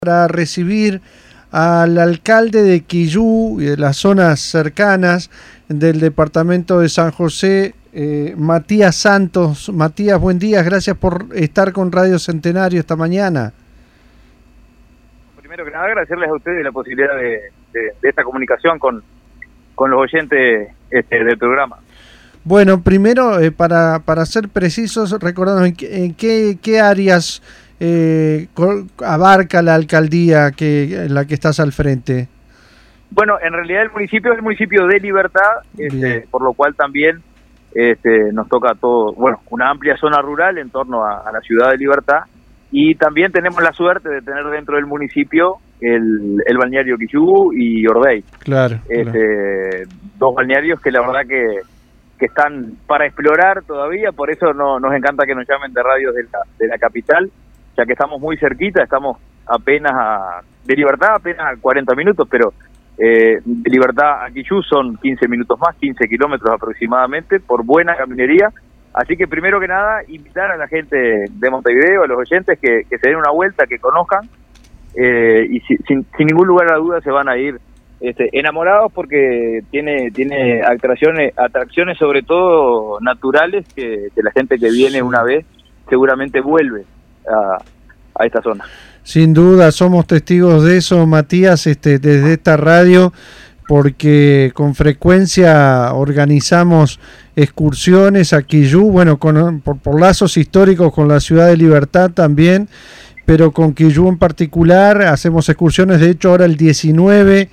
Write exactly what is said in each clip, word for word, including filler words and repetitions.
Para recibir al alcalde de Quillú y de las zonas cercanas del departamento de San José, eh, Matías Santos. Matías, buen día, gracias por estar con Radio Centenario esta mañana. Primero que nada, agradecerles a ustedes la posibilidad de, de, de esta comunicación con, con los oyentes este, del programa. Bueno, primero, eh, para, para ser precisos, recordando en, qué, en qué, qué áreas eh, abarca la alcaldía que en la que estás al frente. Bueno, en realidad el municipio es el municipio de Libertad, este, por lo cual también este, nos toca todo, bueno, una amplia zona rural en torno a, a la ciudad de Libertad, y también tenemos la suerte de tener dentro del municipio el, el balneario Quillú y Ordey. Claro, este, claro. Dos balnearios que la verdad que que están para explorar todavía, por eso no, nos encanta que nos llamen de radios de la, de la capital, ya que estamos muy cerquita, estamos apenas a, de Libertad apenas a cuarenta minutos, pero eh, de Libertad a Quillú son quince minutos más, quince kilómetros aproximadamente, por buena caminería. Así que primero que nada, invitar a la gente de Montevideo, a los oyentes, que, que se den una vuelta, que conozcan, eh, y si, sin, sin ningún lugar a duda se van a ir Este, enamorados, porque tiene tiene atracciones atracciones sobre todo naturales que, que la gente que viene una vez seguramente vuelve a, a esta zona. Sin duda, somos testigos de eso, Matías, este, desde esta radio, porque con frecuencia organizamos excursiones a Quillú, bueno, con, por, por lazos históricos con la ciudad de Libertad también, pero con Quillú en particular hacemos excursiones. De hecho, ahora el diecinueve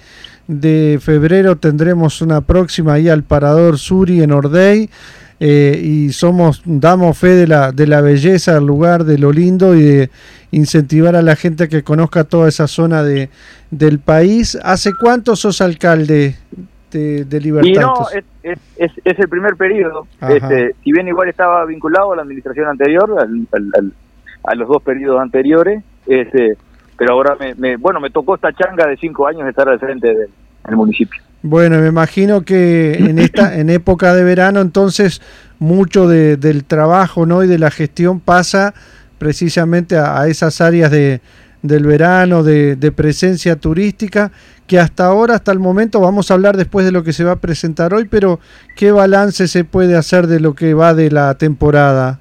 de febrero tendremos una próxima ahí al Parador Suri en Ordey, eh, y somos damos fe de la de la belleza del lugar, de lo lindo, y de incentivar a la gente a que conozca toda esa zona de del país. ¿Hace cuánto sos alcalde de, de Libertad? Y no, es, es, es, es el primer periodo. Este, si bien igual estaba vinculado a la administración anterior, al, al, al, a los dos periodos anteriores, este pero ahora me, me bueno me tocó esta changa de cinco años estar al frente del, del municipio. Bueno, me imagino que en esta en época de verano entonces mucho de, del trabajo, ¿no?, y de la gestión pasa precisamente a, a esas áreas de del verano, de, de presencia turística, que hasta ahora, hasta el momento, vamos a hablar después de lo que se va a presentar hoy, pero ¿qué balance se puede hacer de lo que va de la temporada?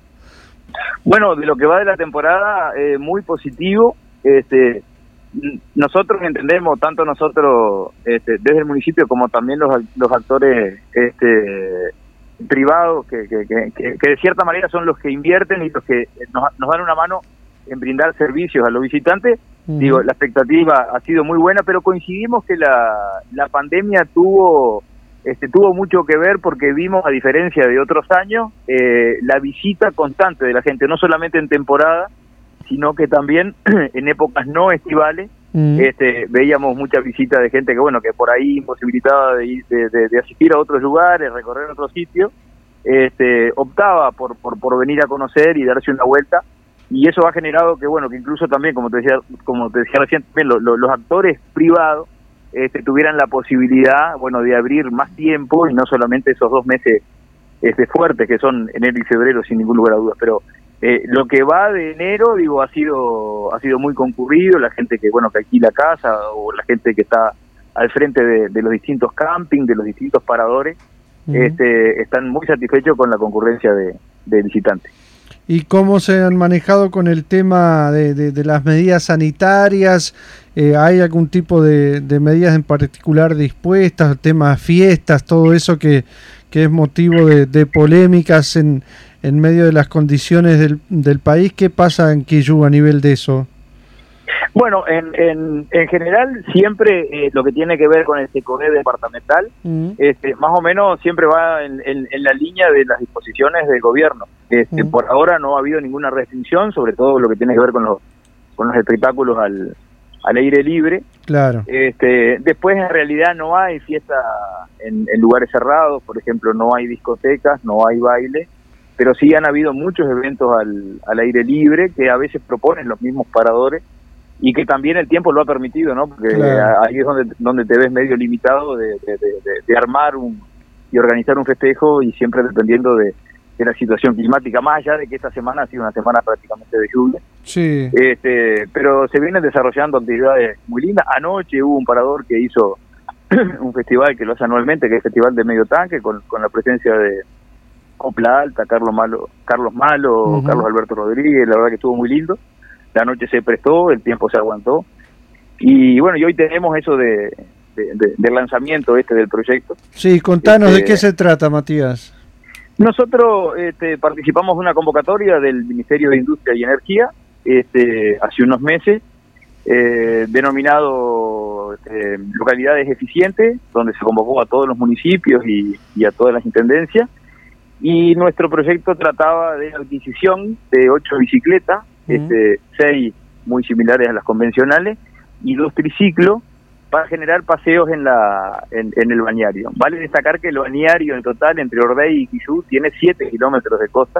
Bueno, de lo que va de la temporada, eh, muy positivo. Este, nosotros entendemos, tanto nosotros este, desde el municipio como también los, los actores este, privados, que, que, que, que de cierta manera son los que invierten y los que nos, nos dan una mano en brindar servicios a los visitantes. Uh-huh. Digo, la expectativa ha sido muy buena, pero coincidimos que la, la pandemia tuvo este, tuvo mucho que ver, porque vimos, a diferencia de otros años, eh, la visita constante de la gente, no solamente en temporada, sino que también en épocas no estivales. Mm. este, veíamos mucha visita de gente que, bueno, que por ahí imposibilitada de, ir, de, de, de asistir a otros lugares, recorrer otros sitios, este, optaba por, por, por venir a conocer y darse una vuelta, y eso ha generado que, bueno, que incluso también, como te decía, como te decía recién, también lo, lo, los actores privados este, tuvieran la posibilidad, bueno, de abrir más tiempo, y no solamente esos dos meses este, fuertes que son enero y febrero, sin ningún lugar a dudas. Pero Eh, lo que va de enero, digo, ha sido ha sido muy concurrido. La gente que, bueno, que alquila casa, o la gente que está al frente de, de los distintos campings, de los distintos paradores, uh-huh. este, están muy satisfechos con la concurrencia de, de visitantes. ¿Y cómo se han manejado con el tema de, de, de las medidas sanitarias? Eh, ¿Hay algún tipo de, de medidas en particular dispuestas, temas fiestas, todo eso que, que es motivo de, de polémicas en, en medio de las condiciones del, del país? ¿Qué pasa en Quillú a nivel de eso? Bueno, en, en, en general siempre eh, lo que tiene que ver con el SECODE departamental, uh-huh. este, más o menos siempre va en, en, en la línea de las disposiciones del gobierno. Este, uh-huh. Por ahora no ha habido ninguna restricción, sobre todo lo que tiene que ver con los, con los espectáculos al, al aire libre. Claro. Este, después, en realidad, no hay fiesta en, en lugares cerrados, por ejemplo, no hay discotecas, no hay baile, pero sí han habido muchos eventos al, al aire libre que a veces proponen los mismos paradores, y que también el tiempo lo ha permitido, ¿no? Porque claro. ahí es donde donde te ves medio limitado de, de, de, de armar un y organizar un festejo, y siempre dependiendo de, de la situación climática, más allá de que esta semana ha sido una semana prácticamente de lluvia. Sí. Este, pero se vienen desarrollando actividades muy lindas. Anoche hubo un parador que hizo un festival que lo hace anualmente, que es el Festival de Medio Tanque, con, con la presencia de Copla Alta, Carlos Malo, Carlos Malo, uh-huh. Carlos Alberto Rodríguez. La verdad que estuvo muy lindo. La noche se prestó, el tiempo se aguantó. Y bueno, y hoy tenemos eso de, de, de del lanzamiento este del proyecto. Sí, contanos este, de qué se trata, Matías. Nosotros este, participamos de una convocatoria del Ministerio de Industria y Energía este, hace unos meses, eh, denominado eh, Localidades Eficientes, donde se convocó a todos los municipios y, y a todas las intendencias, y nuestro proyecto trataba de adquisición de ocho bicicletas, uh-huh. este, seis muy similares a las convencionales, y dos triciclos, para generar paseos en la en, en el bañario. Vale destacar que el bañario en total entre Ordey y Quillú tiene siete kilómetros de costa,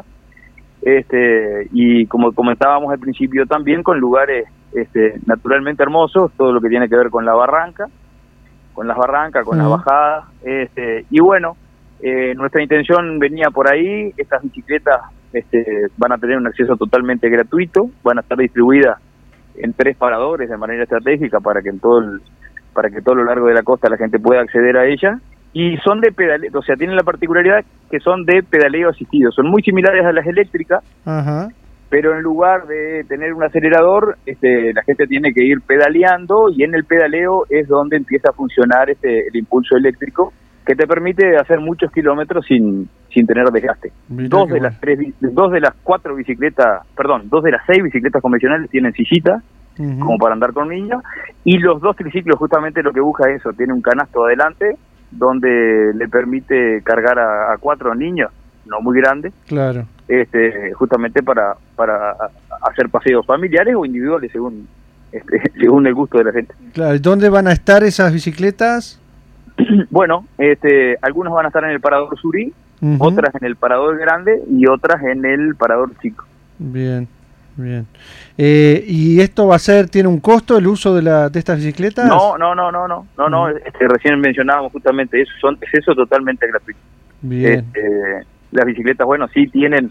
este y como comentábamos al principio también con lugares este naturalmente hermosos, todo lo que tiene que ver con la barranca, con las barrancas, con uh-huh. las bajadas, este y bueno, eh, nuestra intención venía por ahí. Estas bicicletas este van a tener un acceso totalmente gratuito, van a estar distribuidas en tres paradores de manera estratégica para que en todo el para que todo lo largo de la costa la gente pueda acceder a ella, y son de pedaleo, o sea, tienen la particularidad que son de pedaleo asistido, son muy similares a las eléctricas, uh-huh. pero en lugar de tener un acelerador, este, la gente tiene que ir pedaleando, y en el pedaleo es donde empieza a funcionar este, el impulso eléctrico, que te permite hacer muchos kilómetros sin sin tener desgaste. Mira dos de bueno. las tres, dos de las cuatro bicicletas, perdón, dos de las seis bicicletas convencionales tienen sillita, uh-huh. como para andar con niños, y los dos triciclos justamente lo que busca es eso, tiene un canasto adelante donde le permite cargar a, a cuatro niños, no muy grandes, claro, este justamente para para hacer paseos familiares o individuales según este, según el gusto de la gente. Claro, ¿dónde van a estar esas bicicletas? Bueno, este algunos van a estar en el parador Surí, uh-huh. otras en el parador grande y otras en el parador chico. Bien. Bien. Eh, ¿Y esto va a ser, tiene un costo el uso de la de estas bicicletas? No, no, no, no, no, no, no. Este, recién mencionábamos justamente eso, son acceso totalmente gratuito. Bien. Este, las bicicletas, bueno, sí tienen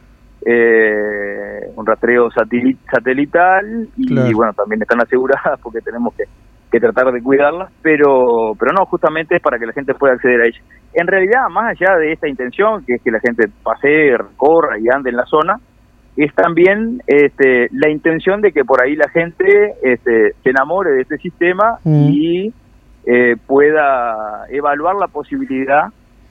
eh, un rastreo satelit satelital y, claro. y bueno, también están aseguradas porque tenemos que, que tratar de cuidarlas, pero pero no, justamente es para que la gente pueda acceder a ellas. En realidad, más allá de esta intención, que es que la gente pasee, recorra y ande en la zona, es también este, la intención de que por ahí la gente este, se enamore de este sistema mm. y eh, pueda evaluar la posibilidad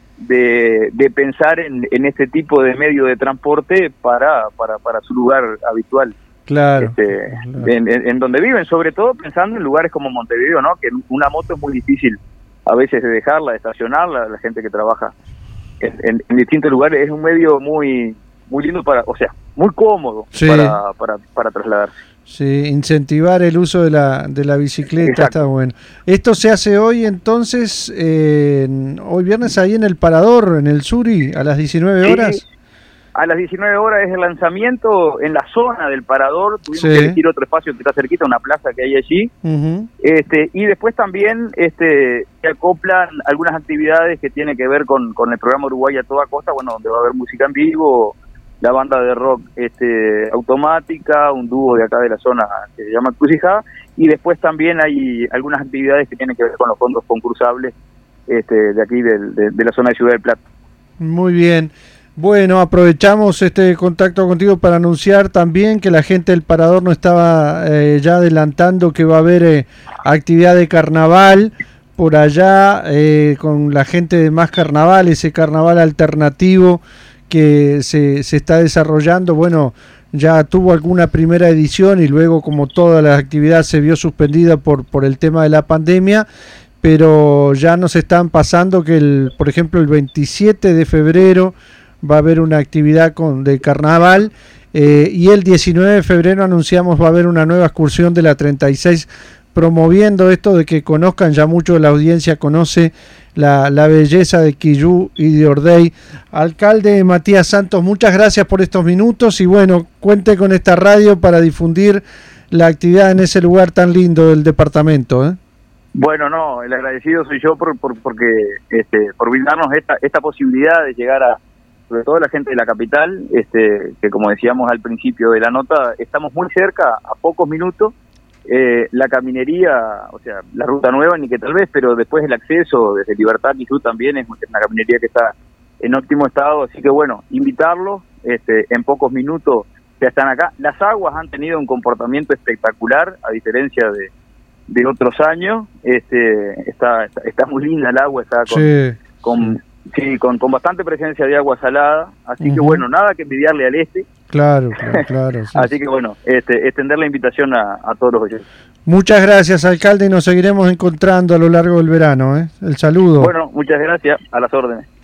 de, de pensar en, en este tipo de medio de transporte para, para, para su lugar habitual. Claro, este, claro. En, en, en donde viven, sobre todo pensando en lugares como Montevideo, ¿no? Que una moto es muy difícil a veces de dejarla, de estacionarla, la gente que trabaja en, en, en distintos lugares. Es un medio muy muy lindo para, o sea, muy cómodo sí. para, para, para trasladarse. Sí, incentivar el uso de la de la bicicleta. Exacto. Está bueno. Esto se hace hoy entonces, eh, hoy viernes ahí en el Parador, en el Suri, a las diecinueve horas. Sí, a las diecinueve horas es el lanzamiento en la zona del Parador. Tuvimos sí. que elegir otro espacio que está cerquita, una plaza que hay allí. Uh-huh. este Y después también este se acoplan algunas actividades que tienen que ver con, con el programa Uruguay a toda costa, bueno, donde va a haber música en vivo, la banda de rock este automática, un dúo de acá de la zona que se llama Crucijada, y después también hay algunas actividades que tienen que ver con los fondos concursables este de aquí de, de, de la zona de Ciudad del Plata. Muy bien. Bueno, aprovechamos este contacto contigo para anunciar también que la gente del Parador nos estaba eh, ya adelantando que va a haber eh, actividad de carnaval por allá eh, con la gente de Más Carnaval, ese carnaval alternativo que se, se está desarrollando. Bueno, ya tuvo alguna primera edición y luego, como toda la actividad, se vio suspendida por, por el tema de la pandemia, pero ya nos están pasando que, el, por ejemplo, el veintisiete de febrero va a haber una actividad con de carnaval eh, y el diecinueve de febrero anunciamos va a haber una nueva excursión de la treinta y seis, promoviendo esto de que conozcan, ya mucho la audiencia conoce la, la belleza de Quillú y de Ordey. Alcalde Matías Santos, muchas gracias por estos minutos y bueno, cuente con esta radio para difundir la actividad en ese lugar tan lindo del departamento, ¿eh? Bueno, no, el agradecido soy yo por, por porque este por brindarnos esta esta posibilidad de llegar a sobre todo la gente de la capital, este, que como decíamos al principio de la nota, estamos muy cerca, a pocos minutos. Eh, la caminería, o sea, la ruta nueva, ni que tal vez, pero después el acceso desde Libertad y Sur también es una caminería que está en óptimo estado, así que bueno, invitarlos, este, en pocos minutos ya están acá. Las aguas han tenido un comportamiento espectacular, a diferencia de, de otros años. Este, está, está, está muy linda el agua, está con, sí, con, sí. Sí, con, con bastante presencia de agua salada, así uh-huh. que bueno, nada que envidiarle al este. Claro, claro, claro. Sí, así que bueno, este, extender la invitación a, a todos los oyentes. Muchas gracias, alcalde, y nos seguiremos encontrando a lo largo del verano, ¿eh? El saludo. Bueno, muchas gracias, a las órdenes.